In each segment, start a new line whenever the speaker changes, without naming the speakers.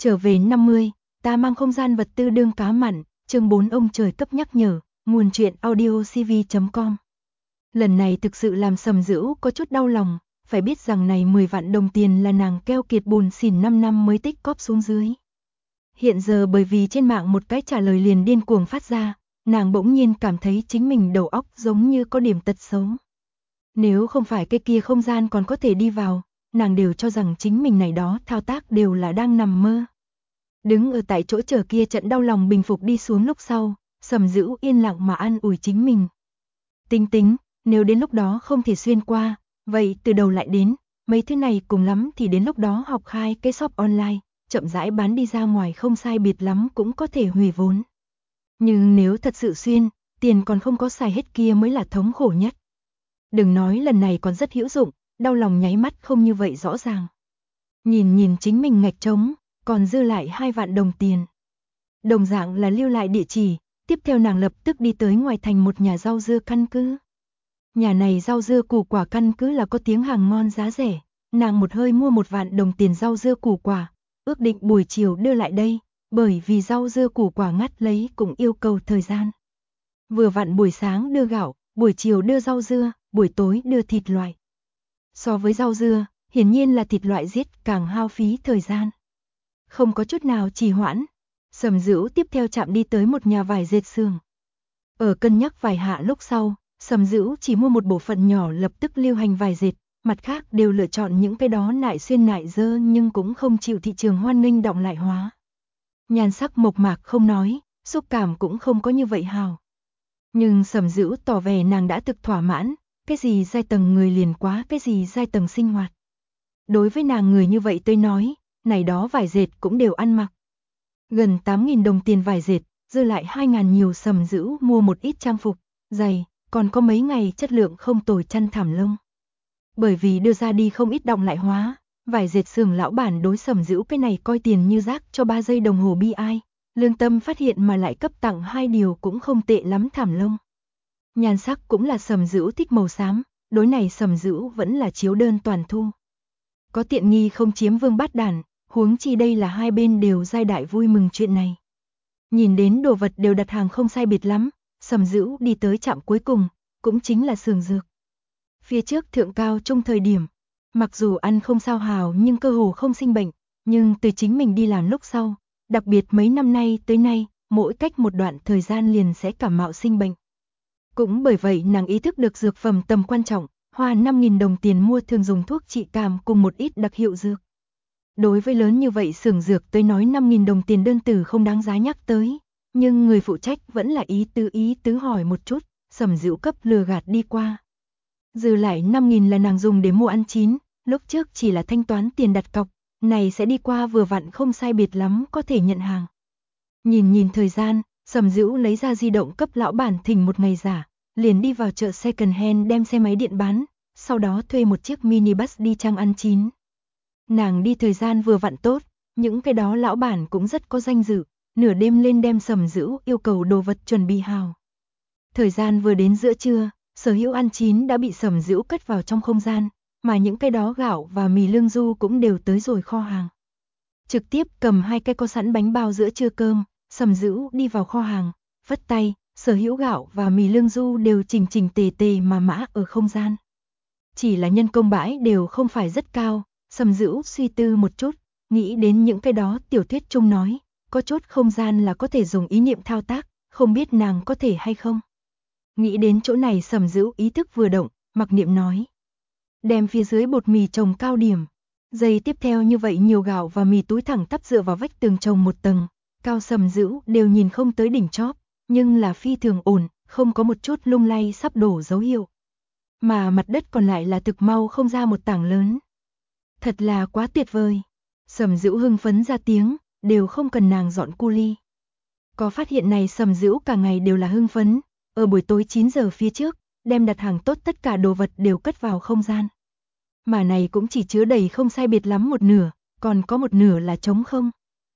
Trở về 50, ta mang không gian vật tư đương cá mặn, chương 4 ông trời cấp nhắc nhở, nguồn truyện audiocv.com. Lần này thực sự làm Sầm Dữu có chút đau lòng, phải biết rằng này 10 vạn đồng tiền là nàng keo kiệt bùn xỉn 5 năm mới tích cóp xuống dưới. Hiện giờ bởi vì trên mạng một cái trả lời liền điên cuồng phát ra, nàng bỗng nhiên cảm thấy chính mình đầu óc giống như có điểm tật xấu. Nếu không phải cái kia không gian còn có thể đi vào, nàng đều cho rằng chính mình này đó thao tác đều là đang nằm mơ. Đứng ở tại chỗ chờ kia trận đau lòng bình phục đi xuống lúc sau, Sầm Dữu yên lặng mà an ủi chính mình. Tính, nếu đến lúc đó không thể xuyên qua, vậy từ đầu lại đến, mấy thứ này cùng lắm thì đến lúc đó học khai cái shop online, chậm rãi bán đi ra ngoài không sai biệt lắm cũng có thể hủy vốn. Nhưng nếu thật sự xuyên, tiền còn không có xài hết kia mới là thống khổ nhất. Đừng nói lần này còn rất hữu dụng, đau lòng nháy mắt không như vậy rõ ràng. Nhìn chính mình ngạch trống, còn dư lại 2 vạn đồng tiền. Đồng dạng là lưu lại địa chỉ, tiếp theo nàng lập tức đi tới ngoài thành một nhà rau dưa căn cứ. Nhà này rau dưa củ quả căn cứ là có tiếng hàng ngon giá rẻ, nàng một hơi mua 1 vạn đồng tiền rau dưa củ quả, ước định buổi chiều đưa lại đây, bởi vì rau dưa củ quả ngắt lấy cũng yêu cầu thời gian. Vừa vặn buổi sáng đưa gạo, buổi chiều đưa rau dưa, buổi tối đưa thịt loại. So với rau dưa, hiển nhiên là thịt loại giết càng hao phí thời gian. Không có chút nào trì hoãn, Sầm Dữu tiếp theo chạm đi tới một nhà vải dệt xưởng. Ở cân nhắc vài hạ lúc sau, Sầm Dữu chỉ mua một bộ phận nhỏ lập tức lưu hành vải dệt, mặt khác đều lựa chọn những cái đó nại xuyên nại dơ nhưng cũng không chịu thị trường hoan nghênh động lại hóa. Nhan sắc mộc mạc không nói, xúc cảm cũng không có như vậy hào. Nhưng Sầm Dữu tỏ vẻ nàng đã thực thỏa mãn, cái gì giai tầng người liền quá cái gì giai tầng sinh hoạt. Đối với nàng người như vậy tôi nói, này đó vải dệt cũng đều ăn mặc. Gần 8.000 đồng tiền vải dệt, dư lại 2.000 nhiều. Sầm Dữu mua một ít trang phục, giày, còn có mấy ngày chất lượng không tồi chăn thảm lông. Bởi vì đưa ra đi không ít động lại hóa, vải dệt xưởng lão bản đối Sầm Dữu cái này coi tiền như rác cho 3 giây đồng hồ bi ai, lương tâm phát hiện mà lại cấp tặng 2 điều cũng không tệ lắm thảm lông. Nhan sắc cũng là Sầm Dữu thích màu xám, đối này Sầm Dữu vẫn là chiếu đơn toàn thu. Có tiện nghi không chiếm vương bát đàn, huống chi đây là hai bên đều giai đại vui mừng chuyện này. Nhìn đến đồ vật đều đặt hàng không sai biệt lắm, Sầm Dữu đi tới trạm cuối cùng, cũng chính là xưởng dược. Phía trước thượng cao trung thời điểm, mặc dù ăn không sao hào nhưng cơ hồ không sinh bệnh, nhưng từ chính mình đi làm lúc sau, đặc biệt mấy năm nay tới nay, mỗi cách một đoạn thời gian liền sẽ cảm mạo sinh bệnh. Cũng bởi vậy nàng ý thức được dược phẩm tầm quan trọng, hoa 5.000 đồng tiền mua thường dùng thuốc trị cảm cùng một ít đặc hiệu dược. Đối với lớn như vậy xưởng dược tới nói 5.000 đồng tiền đơn từ không đáng giá nhắc tới, nhưng người phụ trách vẫn là ý tứ hỏi một chút, Sầm Dữu cấp lừa gạt đi qua. Dư lại 5.000 là nàng dùng để mua ăn chín, lúc trước chỉ là thanh toán tiền đặt cọc, này sẽ đi qua vừa vặn không sai biệt lắm có thể nhận hàng. Nhìn thời gian, Sầm Dữu lấy ra di động cấp lão bản thỉnh một ngày giả, liền đi vào chợ second hand đem xe máy điện bán, sau đó thuê một chiếc minibus đi trang ăn chín. Nàng đi thời gian vừa vặn tốt, những cái đó lão bản cũng rất có danh dự, nửa đêm lên đem Sầm Dữu yêu cầu đồ vật chuẩn bị hào. Thời gian vừa đến giữa trưa, sở hữu ăn chín đã bị Sầm Dữu cất vào trong không gian, mà những cái đó gạo và mì lương du cũng đều tới rồi kho hàng. Trực tiếp cầm 2 cái có sẵn bánh bao giữa trưa cơm, Sầm Dữu đi vào kho hàng, vất tay, sở hữu gạo và mì lương du đều chỉnh tề mà mã ở không gian. Chỉ là nhân công bãi đều không phải rất cao, Sầm Dữu suy tư một chút, nghĩ đến những cái đó tiểu thuyết chung nói, có chốt không gian là có thể dùng ý niệm thao tác, không biết nàng có thể hay không. Nghĩ đến chỗ này Sầm Dữu ý thức vừa động, mặc niệm nói. Đem phía dưới bột mì trồng cao điểm. Giây tiếp theo như vậy nhiều gạo và mì túi thẳng tắp dựa vào vách tường trồng một tầng, cao Sầm Dữu đều nhìn không tới đỉnh chóp, nhưng là phi thường ổn, không có một chút lung lay sắp đổ dấu hiệu. Mà mặt đất còn lại là thực mau không ra một tảng lớn. Thật là quá tuyệt vời. Sầm Dữu hưng phấn ra tiếng, đều không cần nàng dọn cu ly. Có phát hiện này Sầm Dữu cả ngày đều là hưng phấn, ở buổi tối 9 giờ phía trước, đem đặt hàng tốt tất cả đồ vật đều cất vào không gian. Mà này cũng chỉ chứa đầy không sai biệt lắm một nửa, còn có một nửa là trống không.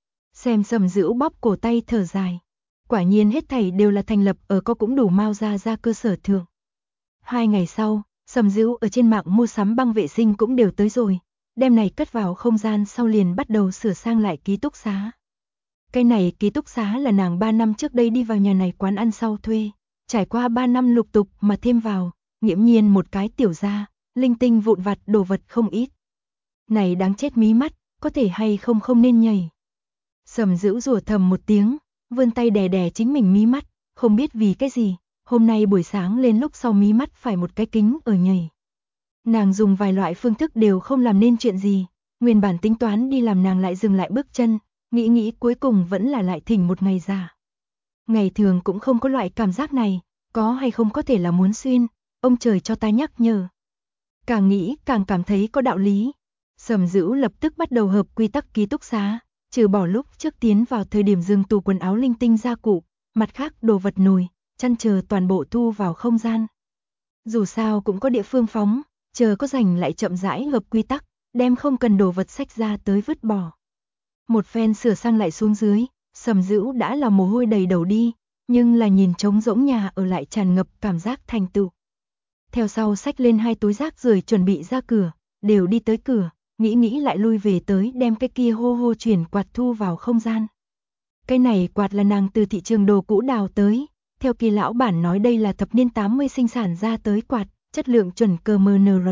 Xem Sầm Dữu bóp cổ tay thở dài. Quả nhiên hết thảy đều là thành lập ở có cũng đủ mau ra cơ sở thượng. 2 ngày sau, Sầm Dữu ở trên mạng mua sắm băng vệ sinh cũng đều tới rồi. đem này cất vào không gian sau liền bắt đầu sửa sang lại ký túc xá. Cái này ký túc xá là nàng 3 năm trước đây đi vào nhà này quán ăn sau thuê, trải qua 3 năm lục tục mà thêm vào, nghiễm nhiên một cái tiểu gia, linh tinh vụn vặt đồ vật không ít. Này đáng chết mí mắt, có thể hay không không nên nhảy. Sầm Dữ rủa thầm một tiếng, vươn tay đè đè chính mình mí mắt, không biết vì cái gì, hôm nay buổi sáng lên lúc sau mí mắt phải một cái kính ở nhảy. Nàng dùng vài loại phương thức đều không làm nên chuyện gì, nguyên bản tính toán đi làm nàng lại dừng lại bước chân, nghĩ cuối cùng vẫn là lại thỉnh một ngày giả. Ngày thường cũng không có loại cảm giác này, có hay không có thể là muốn xuyên, ông trời cho ta nhắc nhở. Càng nghĩ càng cảm thấy có đạo lý. Sầm Dữ lập tức bắt đầu hợp quy tắc ký túc xá, trừ bỏ lúc trước tiến vào thời điểm dừng tủ quần áo linh tinh gia cụ, mặt khác đồ vật nồi, chăn chờ toàn bộ thu vào không gian. Dù sao cũng có địa phương phóng, chờ có rảnh lại chậm rãi hợp quy tắc, đem không cần đồ vật xách ra tới vứt bỏ. Một phen sửa sang lại xuống dưới, Sầm Dữ đã là mồ hôi đầy đầu đi, nhưng là nhìn trống rỗng nhà ở lại tràn ngập cảm giác thành tựu. Theo sau xách lên 2 túi rác rưởi chuẩn bị ra cửa, đều đi tới cửa, nghĩ lại lui về tới đem cái kia hô hô chuyển quạt thu vào không gian. Cái này quạt là nàng từ thị trường đồ cũ đào tới, theo kỳ lão bản nói đây là thập niên 80 sinh sản ra tới quạt, chất lượng chuẩn CMNR.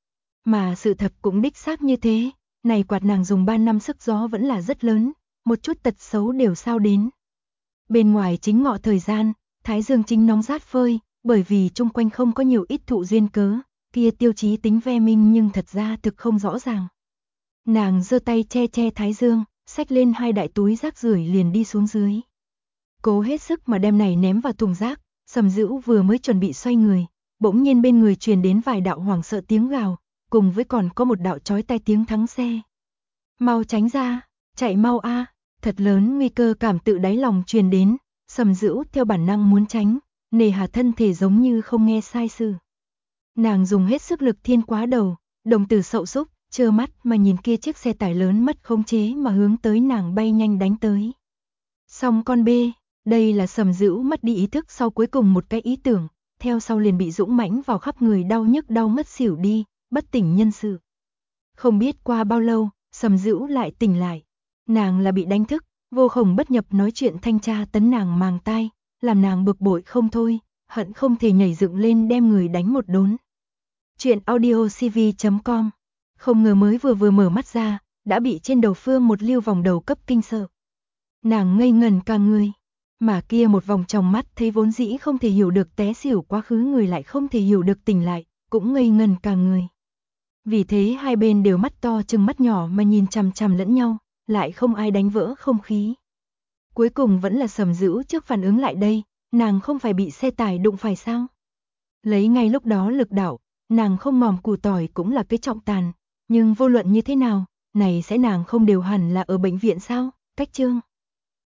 Mà sự thật cũng đích xác như thế, này quạt nàng dùng 3 năm sức gió vẫn là rất lớn, một chút tật xấu đều sao đến. Bên ngoài chính ngọ thời gian, thái dương chính nóng rát phơi, bởi vì chung quanh không có nhiều ít thụ duyên cớ, kia tiêu chí tính ve minh nhưng thật ra thực không rõ ràng. Nàng giơ tay che thái dương, xách lên 2 đại túi rác rưởi liền đi xuống dưới. Cố hết sức mà đem này ném vào thùng rác, Sầm Dữ vừa mới chuẩn bị xoay người, bỗng nhiên bên người truyền đến vài đạo hoảng sợ tiếng gào, cùng với còn có một đạo chói tai tiếng thắng xe. Mau tránh ra, chạy mau a, thật lớn nguy cơ cảm tự đáy lòng truyền đến, Sầm Dữ theo bản năng muốn tránh, nề hà thân thể giống như không nghe sai sự. Nàng dùng hết sức lực thiên quá đầu, đồng tử sậu súc, trơ mắt mà nhìn kia chiếc xe tải lớn mất khống chế mà hướng tới nàng bay nhanh đánh tới. Xong con bê, đây là Sầm Dữ mất đi ý thức sau cuối cùng một cái ý tưởng, theo sau liền bị dũng mãnh vào khắp người đau nhức đau ngất xỉu đi, bất tỉnh nhân sự. Không biết qua bao lâu, Sầm Dữ lại tỉnh lại. Nàng là bị đánh thức, vô khổng bất nhập nói chuyện thanh tra tấn nàng màng tai, làm nàng bực bội không thôi, hận không thể nhảy dựng lên đem người đánh một đốn. Chuyện audiocv.com. Không ngờ mới vừa mở mắt ra, đã bị trên đầu Phương một lưu vòng đầu cấp kinh sợ. Nàng ngây ngần cả người, mà kia một vòng trong mắt thấy vốn dĩ không thể hiểu được té xỉu quá khứ người lại không thể hiểu được tỉnh lại, cũng ngây ngần cả người. Vì thế hai bên đều mắt to trừng mắt nhỏ mà nhìn chằm chằm lẫn nhau, lại không ai đánh vỡ không khí. Cuối cùng vẫn là Sầm Dữ trước phản ứng lại đây, nàng không phải bị xe tải đụng phải sao? Lấy ngay lúc đó lực đạo, nàng không mòm củ tỏi cũng là cái trọng tàn, nhưng vô luận như thế nào, này sẽ nàng không đều hẳn là ở bệnh viện sao? Cách chương